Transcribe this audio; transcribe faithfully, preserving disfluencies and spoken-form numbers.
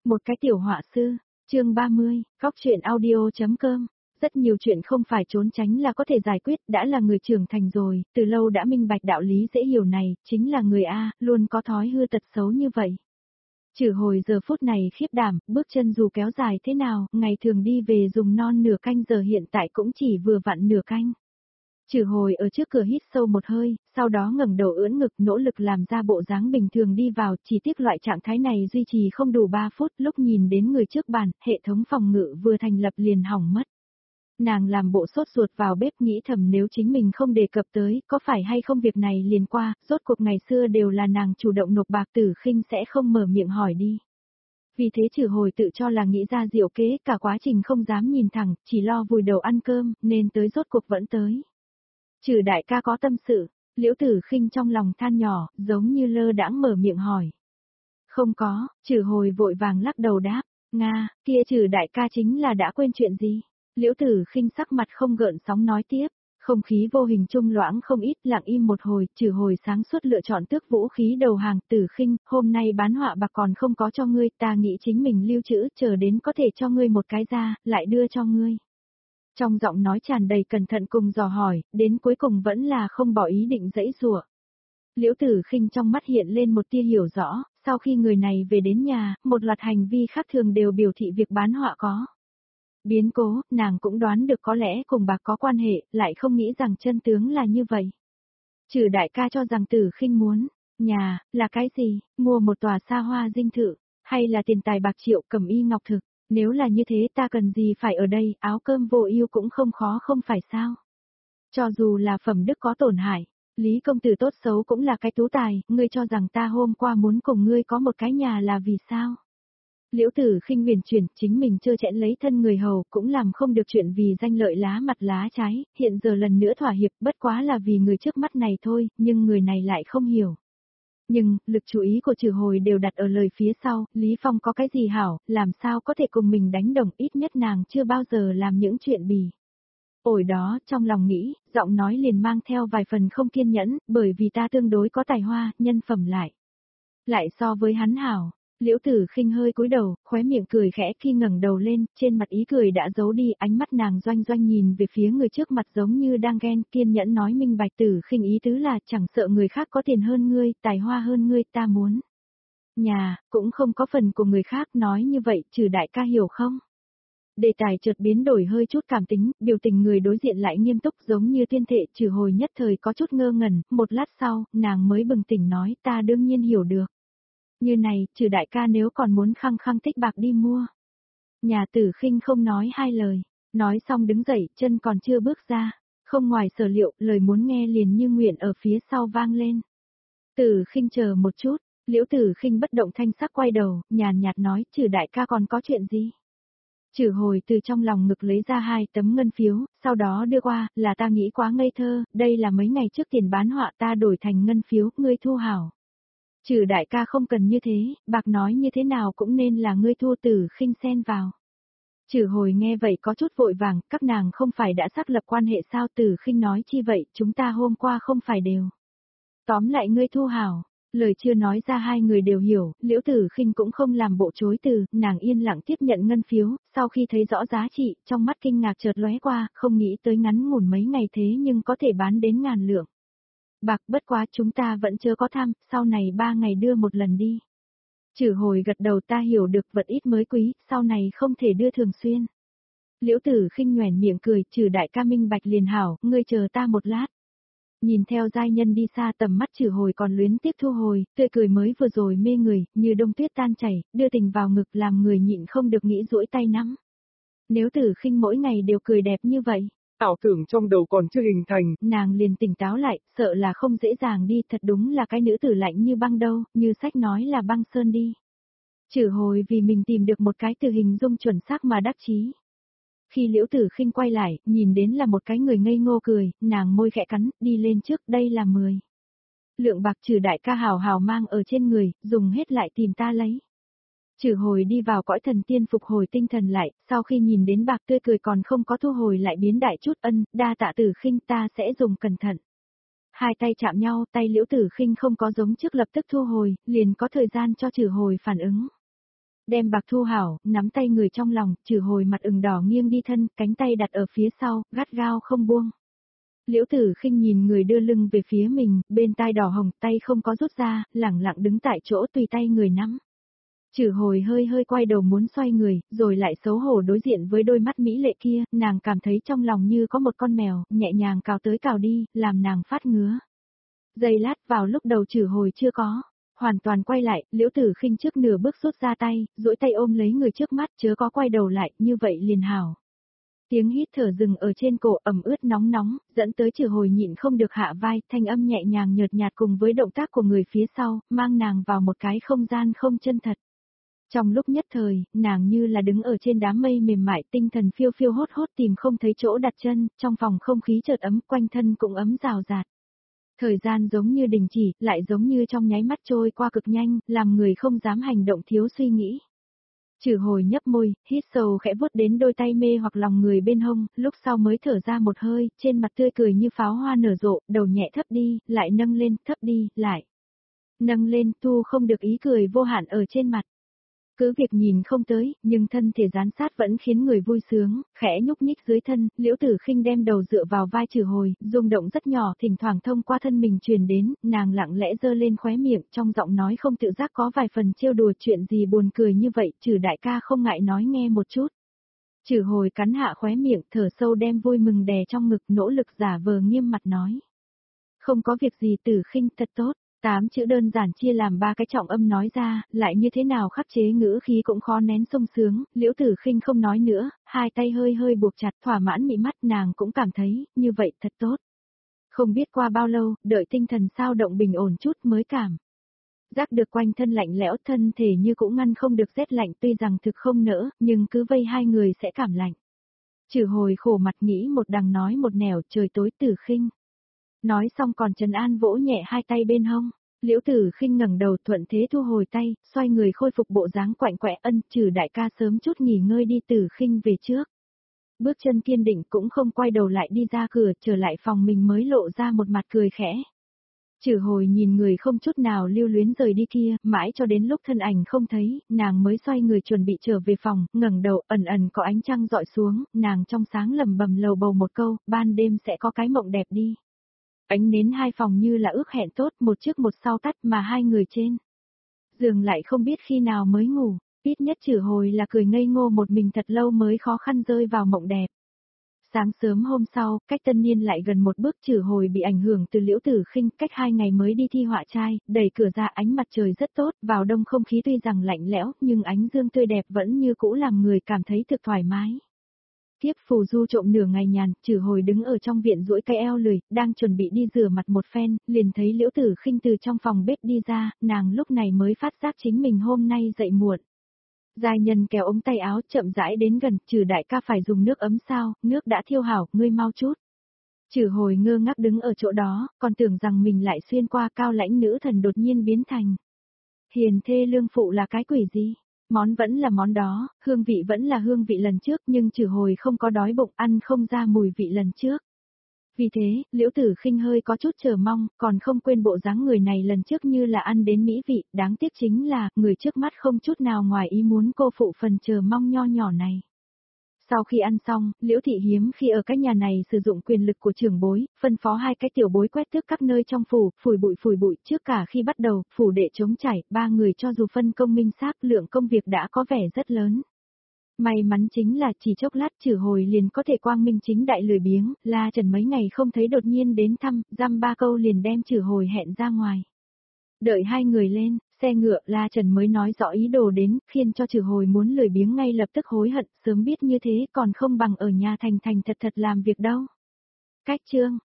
Một cái tiểu họa sư, chương ba mươi, góc truyện audio.com. Rất nhiều chuyện không phải trốn tránh là có thể giải quyết, đã là người trưởng thành rồi, từ lâu đã minh bạch đạo lý dễ hiểu này, chính là người A, luôn có thói hư tật xấu như vậy. Trừ hồi giờ phút này khiếp đảm, bước chân dù kéo dài thế nào, ngày thường đi về dùng non nửa canh giờ hiện tại cũng chỉ vừa vặn nửa canh. Trừ hồi ở trước cửa hít sâu một hơi, sau đó ngẩng đầu ưỡn ngực nỗ lực làm ra bộ dáng bình thường đi vào, chỉ tiếc loại trạng thái này duy trì không đủ ba phút, lúc nhìn đến người trước bàn, hệ thống phòng ngự vừa thành lập liền hỏng mất. Nàng làm bộ sốt ruột vào bếp nghĩ thầm nếu chính mình không đề cập tới, có phải hay không việc này liền qua, rốt cuộc ngày xưa đều là nàng chủ động nộp bạc Tử Khinh sẽ không mở miệng hỏi đi. Vì thế trừ hồi tự cho là nghĩ ra diệu kế, cả quá trình không dám nhìn thẳng, chỉ lo vùi đầu ăn cơm, nên tới rốt cuộc vẫn tới. Trừ đại ca có tâm sự, Liễu Tử Khinh trong lòng than nhỏ, giống như lơ đãng mở miệng hỏi. Không có, trừ hồi vội vàng lắc đầu đáp, Nga, kia trừ đại ca chính là đã quên chuyện gì? Liễu Tử Khinh sắc mặt không gợn sóng nói tiếp, không khí vô hình trung loãng không ít, lặng im một hồi, trừ hồi sáng suốt lựa chọn tước vũ khí đầu hàng. Tử Khinh, hôm nay bán họa bạc còn không có cho ngươi, ta nghĩ chính mình lưu trữ, chờ đến có thể cho ngươi một cái ra, lại đưa cho ngươi. Trong giọng nói tràn đầy cẩn thận cùng dò hỏi, đến cuối cùng vẫn là không bỏ ý định dãy dụa. Liễu Tử Khinh trong mắt hiện lên một tia hiểu rõ, sau khi người này về đến nhà, một loạt hành vi khác thường đều biểu thị việc bán họa có biến cố, nàng cũng đoán được có lẽ cùng bạc có quan hệ, lại không nghĩ rằng chân tướng là như vậy. Trừ đại ca cho rằng Tử Khinh muốn, nhà, là cái gì, mua một tòa xa hoa dinh thự, hay là tiền tài bạc triệu cẩm y ngọc thực, nếu là như thế ta cần gì phải ở đây, áo cơm vô ưu cũng không khó không phải sao. Cho dù là phẩm đức có tổn hại, Lý công tử tốt xấu cũng là cái tú tài, ngươi cho rằng ta hôm qua muốn cùng ngươi có một cái nhà là vì sao? Liễu Tử Khinh huyền chuyển, chính mình trơ trẽn lấy thân người hầu, cũng làm không được chuyện vì danh lợi lá mặt lá trái, hiện giờ lần nữa thỏa hiệp, bất quá là vì người trước mắt này thôi, nhưng người này lại không hiểu. Nhưng, lực chú ý của trừ hồi đều đặt ở lời phía sau, Lý Phong có cái gì hảo, làm sao có thể cùng mình đánh đồng, ít nhất nàng chưa bao giờ làm những chuyện bì. Ổi đó, trong lòng nghĩ, giọng nói liền mang theo vài phần không kiên nhẫn, bởi vì ta tương đối có tài hoa, nhân phẩm lại. Lại so với hắn hảo. Liễu Tử Khinh hơi cúi đầu, khóe miệng cười khẽ khi ngẩng đầu lên, trên mặt ý cười đã giấu đi, ánh mắt nàng doanh doanh nhìn về phía người trước mặt giống như đang ghen, kiên nhẫn nói minh bạch. Tử Khinh ý tứ là chẳng sợ người khác có tiền hơn ngươi, tài hoa hơn ngươi, ta muốn. Nhà, cũng không có phần của người khác, nói như vậy, trừ đại ca hiểu không? Đề tài chợt biến đổi hơi chút cảm tính, biểu tình người đối diện lại nghiêm túc giống như tuyên thệ. Trừ hồi nhất thời có chút ngơ ngẩn, một lát sau, nàng mới bừng tỉnh nói ta đương nhiên hiểu được. Như này, trừ đại ca nếu còn muốn khăng khăng tích bạc đi mua. Nhà Tử Khinh không nói hai lời, nói xong đứng dậy, chân còn chưa bước ra, không ngoài sở liệu, lời muốn nghe liền như nguyện ở phía sau vang lên. Tử Khinh chờ một chút, Liễu Tử Khinh bất động thanh sắc quay đầu, nhàn nhạt nói, trừ đại ca còn có chuyện gì? Trừ hồi từ trong lòng ngực lấy ra hai tấm ngân phiếu, sau đó đưa qua, là ta nghĩ quá ngây thơ, đây là mấy ngày trước tiền bán họa ta đổi thành ngân phiếu, ngươi thu hảo. Trừ đại ca không cần như thế, bạc nói như thế nào cũng nên là ngươi thu. Tử Khinh xen vào. Trừ hồi nghe vậy có chút vội vàng, các nàng không phải đã xác lập quan hệ sao? Tử Khinh nói chi vậy, chúng ta hôm qua không phải đều. Tóm lại ngươi thu hảo, lời chưa nói ra hai người đều hiểu, Liễu Tử Khinh cũng không làm bộ chối từ, nàng yên lặng tiếp nhận ngân phiếu, sau khi thấy rõ giá trị, trong mắt kinh ngạc chợt lóe qua, không nghĩ tới ngắn ngủn mấy ngày thế nhưng có thể bán đến ngàn lượng. Bạc, bất quá chúng ta vẫn chưa có tham, sau này ba ngày đưa một lần đi. Trừ hồi gật đầu, ta hiểu được vật ít mới quý, sau này không thể đưa thường xuyên. Liễu Tử Khinh nhoẻn miệng cười, trừ đại ca minh bạch liền hảo, ngươi chờ ta một lát. Nhìn theo giai nhân đi xa, tầm mắt trừ hồi còn luyến tiếp thu hồi, tươi cười mới vừa rồi mê người, như đông tuyết tan chảy, đưa tình vào ngực làm người nhịn không được nghĩ duỗi tay nắm. Nếu Tử Khinh mỗi ngày đều cười đẹp như vậy, ảo tưởng trong đầu còn chưa hình thành, nàng liền tỉnh táo lại, sợ là không dễ dàng đi, thật đúng là cái nữ tử lạnh như băng đâu, như sách nói là băng sơn đi. Trừ hồi vì mình tìm được một cái từ hình dung chuẩn xác mà đắc chí. Khi Liễu Tử Khinh quay lại, nhìn đến là một cái người ngây ngô cười, nàng môi khẽ cắn, đi lên trước, đây là mười. Lượng bạc trừ đại ca hào hào mang ở trên người, dùng hết lại tìm ta lấy. Trừ hồi đi vào cõi thần tiên phục hồi tinh thần lại, sau khi nhìn đến bạc tươi cười còn không có thu hồi lại biến đại chút, ân, đa tạ Tử Khinh, ta sẽ dùng cẩn thận. Hai tay chạm nhau, tay Liễu Tử Khinh không có giống trước lập tức thu hồi, liền có thời gian cho trừ hồi phản ứng. Đem bạc thu hảo, nắm tay người trong lòng, Trừ Hồi mặt ửng đỏ nghiêng đi thân, cánh tay đặt ở phía sau, gắt gao không buông. Liễu Tử Khinh nhìn người đưa lưng về phía mình, bên tai đỏ hồng, tay không có rút ra, lẳng lặng đứng tại chỗ tùy tay người nắm. Trừ Hồi hơi hơi quay đầu muốn xoay người, rồi lại xấu hổ đối diện với đôi mắt mỹ lệ kia, nàng cảm thấy trong lòng như có một con mèo, nhẹ nhàng cào tới cào đi, làm nàng phát ngứa. Giây lát vào lúc đầu Trừ Hồi chưa có. Hoàn toàn quay lại, Liễu Tử Khinh trước nửa bước rút ra tay, duỗi tay ôm lấy người trước mắt, chớ có quay đầu lại, như vậy liền hảo. Tiếng hít thở dừng ở trên cổ ẩm ướt nóng nóng, dẫn tới Trừ Hồi nhịn không được hạ vai, thanh âm nhẹ nhàng nhợt nhạt cùng với động tác của người phía sau, mang nàng vào một cái không gian không chân thật. Trong lúc nhất thời, nàng như là đứng ở trên đám mây mềm mại, tinh thần phiêu phiêu hốt hốt tìm không thấy chỗ đặt chân, trong phòng không khí chợt ấm, quanh thân cũng ấm rào rạt. Thời gian giống như đình chỉ, lại giống như trong nháy mắt trôi qua cực nhanh, làm người không dám hành động thiếu suy nghĩ. Trừ Hồi nhấp môi, hít sâu khẽ vuốt đến đôi tay mê hoặc lòng người bên hông, lúc sau mới thở ra một hơi, trên mặt tươi cười như pháo hoa nở rộ, đầu nhẹ thấp đi, lại nâng lên, thấp đi, lại. Nâng lên, tu không được ý cười vô hạn ở trên mặt. Cứ việc nhìn không tới, nhưng thân thể gián sát vẫn khiến người vui sướng, khẽ nhúc nhích dưới thân, Liễu Tử Khinh đem đầu dựa vào vai Trừ Hồi, rung động rất nhỏ thỉnh thoảng thông qua thân mình truyền đến, nàng lặng lẽ giơ lên khóe miệng, trong giọng nói không tự giác có vài phần trêu đùa chuyện gì buồn cười như vậy, Trừ đại ca không ngại nói nghe một chút. Trừ Hồi cắn hạ khóe miệng, thở sâu đem vui mừng đè trong ngực, nỗ lực giả vờ nghiêm mặt nói. Không có việc gì Tử Khinh, thật tốt. Tám chữ đơn giản chia làm ba cái trọng âm nói ra, lại như thế nào khắc chế ngữ khí cũng khó nén sung sướng, Liễu Tử Khinh không nói nữa, hai tay hơi hơi buộc chặt thỏa mãn mị mắt nàng cũng cảm thấy, như vậy thật tốt. Không biết qua bao lâu, đợi tinh thần sao động bình ổn chút mới cảm. Giác được quanh thân lạnh lẽo thân thể như cũng ngăn không được rét lạnh tuy rằng thực không nỡ, nhưng cứ vây hai người sẽ cảm lạnh. Trừ Hồi khổ mặt nghĩ một đằng nói một nẻo trời tối Tử Khinh. Nói xong còn trấn an vỗ nhẹ hai tay bên hông, Liễu Tử Khinh ngẩng đầu thuận thế thu hồi tay, xoay người khôi phục bộ dáng quạnh quẽ ân Trừ đại ca sớm chút nghỉ ngơi đi Tử Khinh về trước. Bước chân kiên định cũng không quay đầu lại đi ra cửa trở lại phòng mình mới lộ ra một mặt cười khẽ. Trừ Hồi nhìn người không chút nào lưu luyến rời đi kia, mãi cho đến lúc thân ảnh không thấy, nàng mới xoay người chuẩn bị trở về phòng, ngẩng đầu ẩn ẩn có ánh trăng dọi xuống, nàng trong sáng lầm bầm lầu bầu một câu, ban đêm sẽ có cái mộng đẹp đi. Ánh nến hai phòng như là ước hẹn tốt, một trước một sau tắt mà hai người trên giường lại không biết khi nào mới ngủ, ít nhất Trừ Hồi là cười ngây ngô một mình thật lâu mới khó khăn rơi vào mộng đẹp. Sáng sớm hôm sau, cách tân niên lại gần một bước Trừ Hồi bị ảnh hưởng từ Liễu Tử Khinh, cách hai ngày mới đi thi họa trai, đẩy cửa ra ánh mặt trời rất tốt, vào đông không khí tuy rằng lạnh lẽo, nhưng ánh dương tươi đẹp vẫn như cũ làm người cảm thấy thực thoải mái. Tiếp phù du trộm nửa ngày nhàn, Trừ Hồi đứng ở trong viện duỗi cái eo lười, đang chuẩn bị đi rửa mặt một phen, liền thấy Liễu Tử Khinh từ trong phòng bếp đi ra, nàng lúc này mới phát giác chính mình hôm nay dậy muộn. Giai nhân kéo ống tay áo chậm rãi đến gần, Trừ đại ca phải dùng nước ấm sao, nước đã thiêu hảo, ngươi mau chút. Trừ Hồi ngơ ngác đứng ở chỗ đó, còn tưởng rằng mình lại xuyên qua cao lãnh nữ thần đột nhiên biến thành. Hiền thê lương phụ là cái quỷ gì? Món vẫn là món đó, hương vị vẫn là hương vị lần trước nhưng Trừ Hồi không có đói bụng ăn không ra mùi vị lần trước. Vì thế, Liễu Tử Khinh hơi có chút chờ mong, còn không quên bộ dáng người này lần trước như là ăn đến mỹ vị, đáng tiếc chính là, người trước mắt không chút nào ngoài ý muốn cô phụ phần chờ mong nho nhỏ này. Sau khi ăn xong, Liễu Thị hiếm khi ở cái nhà này sử dụng quyền lực của trưởng bối, phân phó hai cái tiểu bối quét tước các nơi trong phủ, phủi bụi phủi bụi trước cả khi bắt đầu, phủ đệ trống trải, ba người cho dù phân công minh xác lượng công việc đã có vẻ rất lớn. May mắn chính là chỉ chốc lát Trừ Hồi liền có thể quang minh chính đại lười biếng, La Trần mấy ngày không thấy đột nhiên đến thăm, dăm ba câu liền đem Trừ Hồi hẹn ra ngoài. Đợi hai người lên, xe ngựa La Trần mới nói rõ ý đồ đến, khiến cho Trừ Hồi muốn lười biếng ngay lập tức hối hận, sớm biết như thế còn không bằng ở nhà thành thành thật thật làm việc đâu. Cách chương